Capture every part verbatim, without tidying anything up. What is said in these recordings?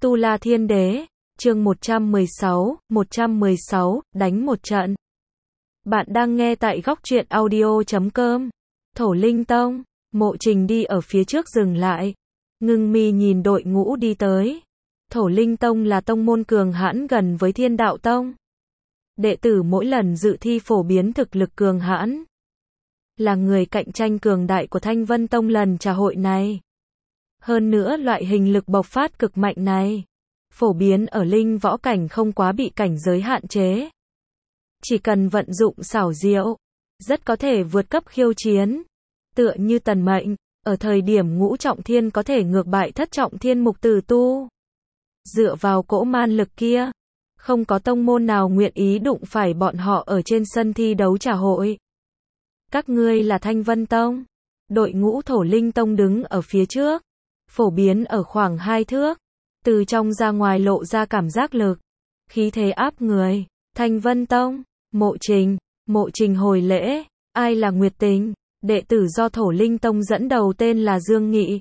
Tu La Thiên Đế, chương một trăm mười sáu, một trăm mười sáu, đánh một trận. Bạn đang nghe tại góc truyện audio chấm com. Thổ Linh Tông, Mộ Trình đi ở phía trước dừng lại. Ngưng mi nhìn đội ngũ đi tới. Thổ Linh Tông là tông môn cường hãn gần với Thiên Đạo Tông. Đệ tử mỗi lần dự thi phổ biến thực lực cường hãn. Là người cạnh tranh cường đại của Thanh Vân Tông lần trà hội này. Hơn nữa loại hình lực bộc phát cực mạnh này, phổ biến ở linh võ cảnh không quá bị cảnh giới hạn chế. Chỉ cần vận dụng xảo diệu, rất có thể vượt cấp khiêu chiến. Tựa như Tần Mệnh, ở thời điểm ngũ trọng thiên có thể ngược bại thất trọng thiên mục tử tu. Dựa vào cỗ man lực kia, không có tông môn nào nguyện ý đụng phải bọn họ ở trên sân thi đấu trà hội. Các ngươi là Thanh Vân Tông. Đội ngũ Thổ Linh Tông đứng ở phía trước, phổ biến ở khoảng hai thước, từ trong ra ngoài lộ ra cảm giác lực, khí thế áp người. Thanh Vân Tông, Mộ Trình, Mộ Trình hồi lễ, ai là Nguyệt Tình, đệ tử do Thổ Linh Tông dẫn đầu tên là Dương Nghị.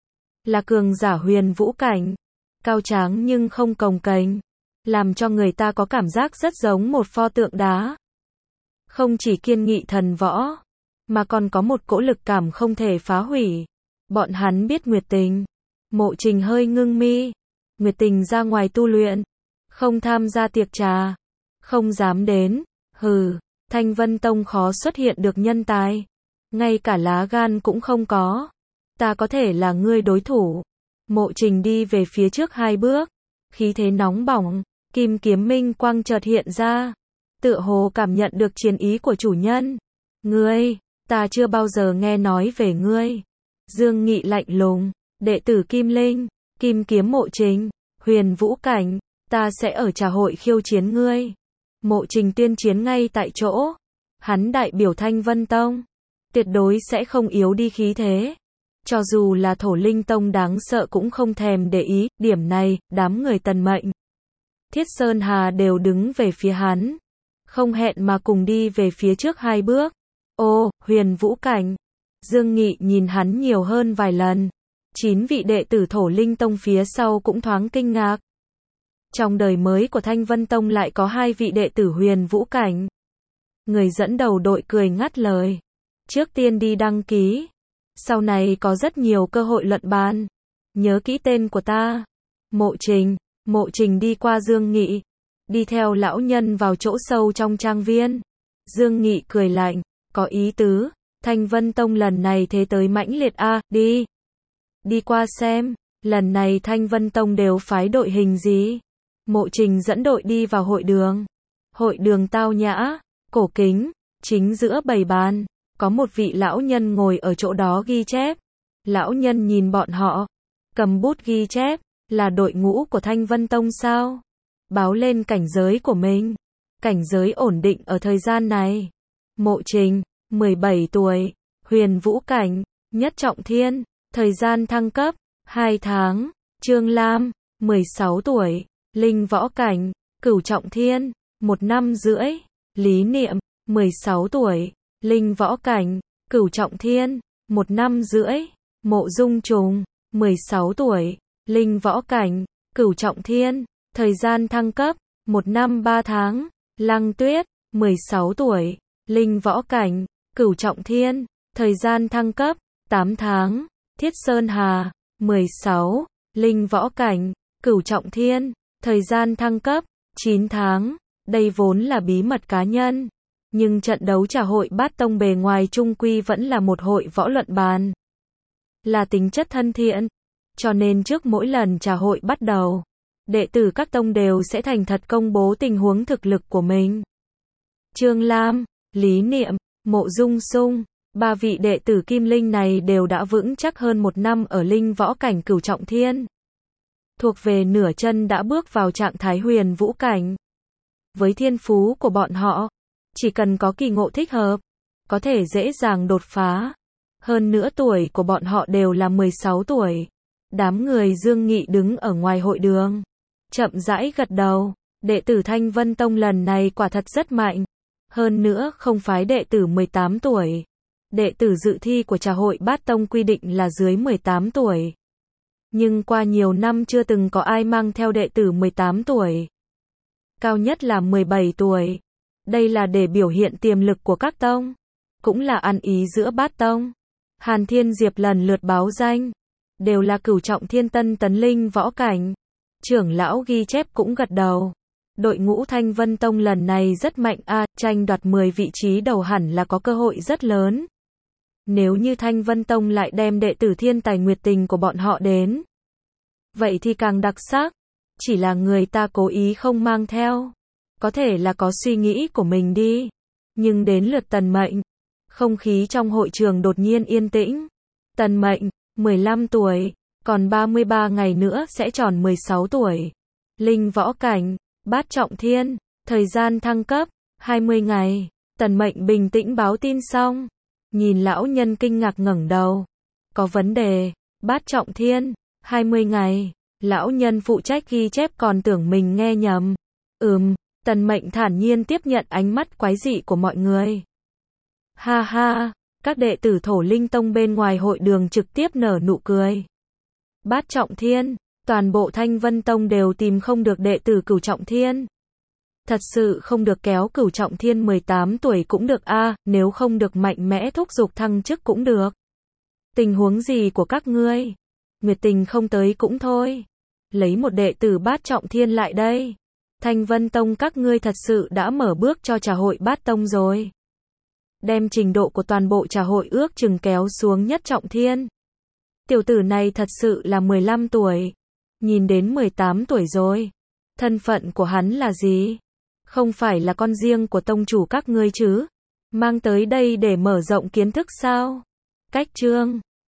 Là cường giả huyền vũ cảnh, cao tráng nhưng không cồng kềnh, làm cho người ta có cảm giác rất giống một pho tượng đá. Không chỉ kiên nghị thần võ, mà còn có một cỗ lực cảm không thể phá hủy. Bọn hắn biết Nguyệt Tình. Mộ Trình hơi ngưng mi. Nguyệt Tình ra ngoài tu luyện, không tham gia tiệc trà, không dám đến. Hừ, Thanh Vân Tông khó xuất hiện được nhân tài, ngay cả lá gan cũng không có. Ta có thể là ngươi đối thủ. Mộ Trình đi về phía trước hai bước, khí thế nóng bỏng, kim kiếm minh quang chợt hiện ra, tựa hồ cảm nhận được chiến ý của chủ nhân. Ngươi, ta chưa bao giờ nghe nói về ngươi. Dương Nghị lạnh lùng, đệ tử Kim Linh, Kim Kiếm Mộ Trình, huyền vũ cảnh, ta sẽ ở trà hội khiêu chiến ngươi. Mộ Trình tuyên chiến ngay tại chỗ. Hắn đại biểu Thanh Vân Tông, tuyệt đối sẽ không yếu đi khí thế. Cho dù là Thổ Linh Tông đáng sợ cũng không thèm để ý. Điểm này, đám người Tần Mệnh, Thiết Sơn Hà đều đứng về phía hắn, không hẹn mà cùng đi về phía trước hai bước. Ô, huyền vũ cảnh. Dương Nghị nhìn hắn nhiều hơn vài lần. Chín vị đệ tử Thổ Linh Tông phía sau cũng thoáng kinh ngạc. Trong đời mới của Thanh Vân Tông lại có hai vị đệ tử huyền vũ cảnh. Người dẫn đầu đội cười ngắt lời. Trước tiên đi đăng ký, sau này có rất nhiều cơ hội luận bàn. Nhớ kỹ tên của ta. Mộ Trình. Mộ Trình đi qua Dương Nghị, đi theo lão nhân vào chỗ sâu trong trang viên. Dương Nghị cười lạnh, có ý tứ. Thanh Vân Tông lần này thế tới mãnh liệt a, đi. Đi qua xem, lần này Thanh Vân Tông đều phái đội hình gì. Mộ Trình dẫn đội đi vào hội đường. Hội đường tao nhã, cổ kính, chính giữa bầy bàn, có một vị lão nhân ngồi ở chỗ đó ghi chép. Lão nhân nhìn bọn họ, cầm bút ghi chép, là đội ngũ của Thanh Vân Tông sao? Báo lên cảnh giới của mình. Cảnh giới ổn định ở thời gian này. Mộ Trình, mười bảy tuổi, huyền vũ cảnh, nhất trọng thiên, thời gian thăng cấp, hai tháng. Trương Lam, mười sáu tuổi, linh võ cảnh, cửu trọng thiên, một năm rưỡi. Lý Niệm, mười sáu tuổi, linh võ cảnh, cửu trọng thiên, một năm rưỡi. Mộ Dung Trùng, mười sáu tuổi, linh võ cảnh, cửu trọng thiên, thời gian thăng cấp, một năm ba tháng. Lăng Tuyết, mười sáu tuổi, linh võ cảnh, cửu trọng thiên, thời gian thăng cấp, tám tháng. Thiết Sơn Hà, mười sáu, linh võ cảnh, cửu trọng thiên, thời gian thăng cấp, chín tháng. Đây vốn là bí mật cá nhân, nhưng trận đấu trà hội bát tông bề ngoài chung quy vẫn là một hội võ luận bàn. Là tính chất thân thiện, cho nên trước mỗi lần trà hội bắt đầu, đệ tử các tông đều sẽ thành thật công bố tình huống thực lực của mình. Trương Lam, Lý Niệm, Mộ Dung Sung, ba vị đệ tử Kim Linh này đều đã vững chắc hơn một năm ở linh võ cảnh cửu trọng thiên. Thuộc về nửa chân đã bước vào trạng thái huyền vũ cảnh. Với thiên phú của bọn họ, chỉ cần có kỳ ngộ thích hợp, có thể dễ dàng đột phá. Hơn nữa tuổi của bọn họ đều là mười sáu tuổi. Đám người Dương Nghị đứng ở ngoài hội đường, chậm rãi gật đầu. Đệ tử Thanh Vân Tông lần này quả thật rất mạnh. Hơn nữa không phái đệ tử mười tám tuổi. Đệ tử dự thi của trà hội bát tông quy định là dưới mười tám tuổi. Nhưng qua nhiều năm chưa từng có ai mang theo đệ tử mười tám tuổi. Cao nhất là mười bảy tuổi. Đây là để biểu hiện tiềm lực của các tông. Cũng là ăn ý giữa bát tông. Hàn Thiên Diệp lần lượt báo danh. Đều là cửu trọng thiên tân tấn linh võ cảnh. Trưởng lão ghi chép cũng gật đầu. Đội ngũ Thanh Vân Tông lần này rất mạnh a, à, tranh đoạt mười vị trí đầu hẳn là có cơ hội rất lớn. Nếu như Thanh Vân Tông lại đem đệ tử thiên tài nguyệt tình của bọn họ đến, vậy thì càng đặc sắc. Chỉ là người ta cố ý không mang theo. Có thể là có suy nghĩ của mình đi. Nhưng đến lượt Tần Mệnh, không khí trong hội trường đột nhiên yên tĩnh. Tần Mệnh, mười lăm tuổi, còn ba mươi ba ngày nữa sẽ tròn mười sáu tuổi. Linh võ cảnh, bát trọng thiên, thời gian thăng cấp, hai mươi ngày. Tần Mệnh bình tĩnh báo tin xong. Nhìn lão nhân kinh ngạc ngẩng đầu. Có vấn đề, bát trọng thiên, hai mươi ngày. Lão nhân phụ trách ghi chép còn tưởng mình nghe nhầm. Ừm, Tần Mệnh thản nhiên tiếp nhận ánh mắt quái dị của mọi người. Ha ha, các đệ tử Thổ Linh Tông bên ngoài hội đường trực tiếp nở nụ cười. Bát trọng thiên, toàn bộ Thanh Vân Tông đều tìm không được đệ tử cửu trọng thiên. Thật sự không được kéo cửu trọng thiên mười tám tuổi cũng được a, à, nếu không được mạnh mẽ thúc giục thăng chức cũng được. Tình huống gì của các ngươi? Nguyệt Tình không tới cũng thôi. Lấy một đệ tử bát trọng thiên lại đây. Thanh Vân Tông các ngươi thật sự đã mở bước cho trà hội bát tông rồi. Đem trình độ của toàn bộ trà hội ước chừng kéo xuống nhất trọng thiên. Tiểu tử này thật sự là mười lăm tuổi. Nhìn đến mười tám tuổi rồi. Thân phận của hắn là gì? Không phải là con riêng của tông chủ các ngươi chứ? Mang tới đây để mở rộng kiến thức sao? Cách chương